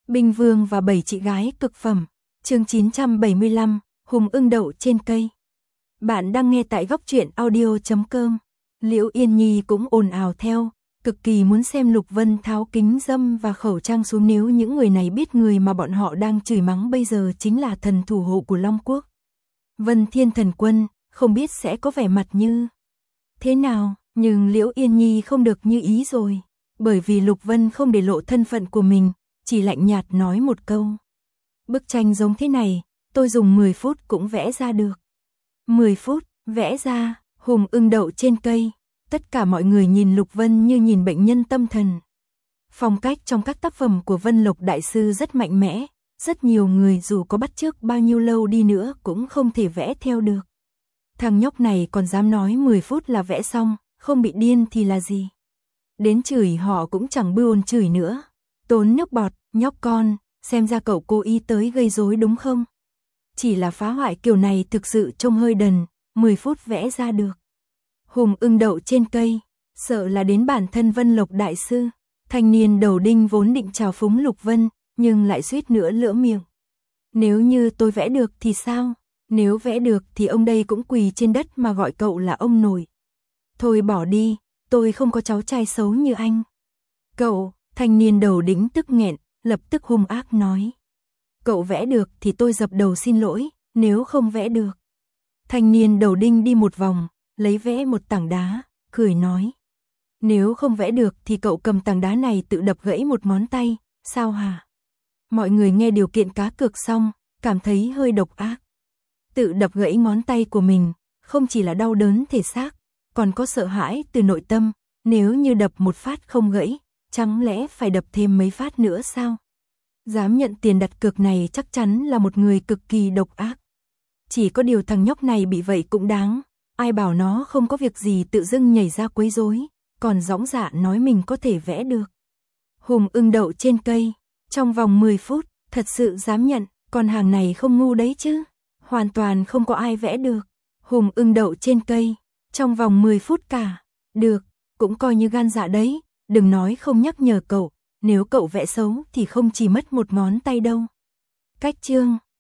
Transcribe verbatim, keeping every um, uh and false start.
Binh Vương và bảy chị gái cực phẩm. Chương chín trăm bảy mươi lăm, Hùng ưng đậu trên cây. Bạn đang nghe tại góc truyện audio chấm com. Liễu Yên Nhi cũng ồn ào theo, cực kỳ muốn xem Lục Vân tháo kính râm và khẩu trang xuống, nếu những người này biết người mà bọn họ đang chửi mắng bây giờ chính là thần thủ hộ của Long Quốc. Vân Thiên Thần Quân, không biết sẽ có vẻ mặt như thế nào, nhưng Liễu Yên Nhi không được như ý rồi, bởi vì Lục Vân không để lộ thân phận của mình, chỉ lạnh nhạt nói một câu. Bức tranh giống thế này, tôi dùng mười phút cũng vẽ ra được. mười phút, vẽ ra, Hùng ưng đậu trên cây. Tất cả mọi người nhìn Lục Vân như nhìn bệnh nhân tâm thần. Phong cách trong các tác phẩm của Vân Lộc Đại Sư rất mạnh mẽ, rất nhiều người dù có bắt chước bao nhiêu lâu đi nữa cũng không thể vẽ theo được. Thằng nhóc này còn dám nói mười phút là vẽ xong, không bị điên thì là gì. Đến chửi họ cũng chẳng buồn chửi nữa. Tốn nước bọt, nhóc con, xem ra cậu cố ý tới gây rối đúng không? Chỉ là phá hoại kiểu này thực sự trông hơi đần, mười phút vẽ ra được. Hùng ưng đậu trên cây, sợ là đến bản thân Vân Lộc Đại Sư. Thanh niên đầu đinh vốn định chào phúng Lục Vân, nhưng lại suýt nữa lỡ miệng. Nếu như tôi vẽ được thì sao? Nếu vẽ được thì ông đây cũng quỳ trên đất mà gọi cậu là ông nội. Thôi bỏ đi, tôi không có cháu trai xấu như anh. Cậu, thanh niên đầu đĩnh tức nghẹn, lập tức hung ác nói. Cậu vẽ được thì tôi dập đầu xin lỗi, nếu không vẽ được. Thanh niên đầu đinh đi một vòng, lấy vẽ một tảng đá, cười nói. Nếu không vẽ được thì cậu cầm tảng đá này tự đập gãy một ngón tay, sao hả? Mọi người nghe điều kiện cá cược xong, cảm thấy hơi độc ác. Tự đập gãy ngón tay của mình, không chỉ là đau đớn thể xác, còn có sợ hãi từ nội tâm, nếu như đập một phát không gãy, chẳng lẽ phải đập thêm mấy phát nữa sao? Dám nhận tiền đặt cược này chắc chắn là một người cực kỳ độc ác. Chỉ có điều thằng nhóc này bị vậy cũng đáng, ai bảo nó không có việc gì tự dưng nhảy ra quấy rối, còn dõng dạc nói mình có thể vẽ được. Hùng ưng đậu trên cây, trong vòng mười phút, thật sự dám nhận, con hàng này không ngu đấy chứ, hoàn toàn không có ai vẽ được. Hùng ưng đậu trên cây, trong vòng mười phút cả, được, cũng coi như gan dạ đấy, đừng nói không nhắc nhở cậu, nếu cậu vẽ xấu thì không chỉ mất một ngón tay đâu. Cách chương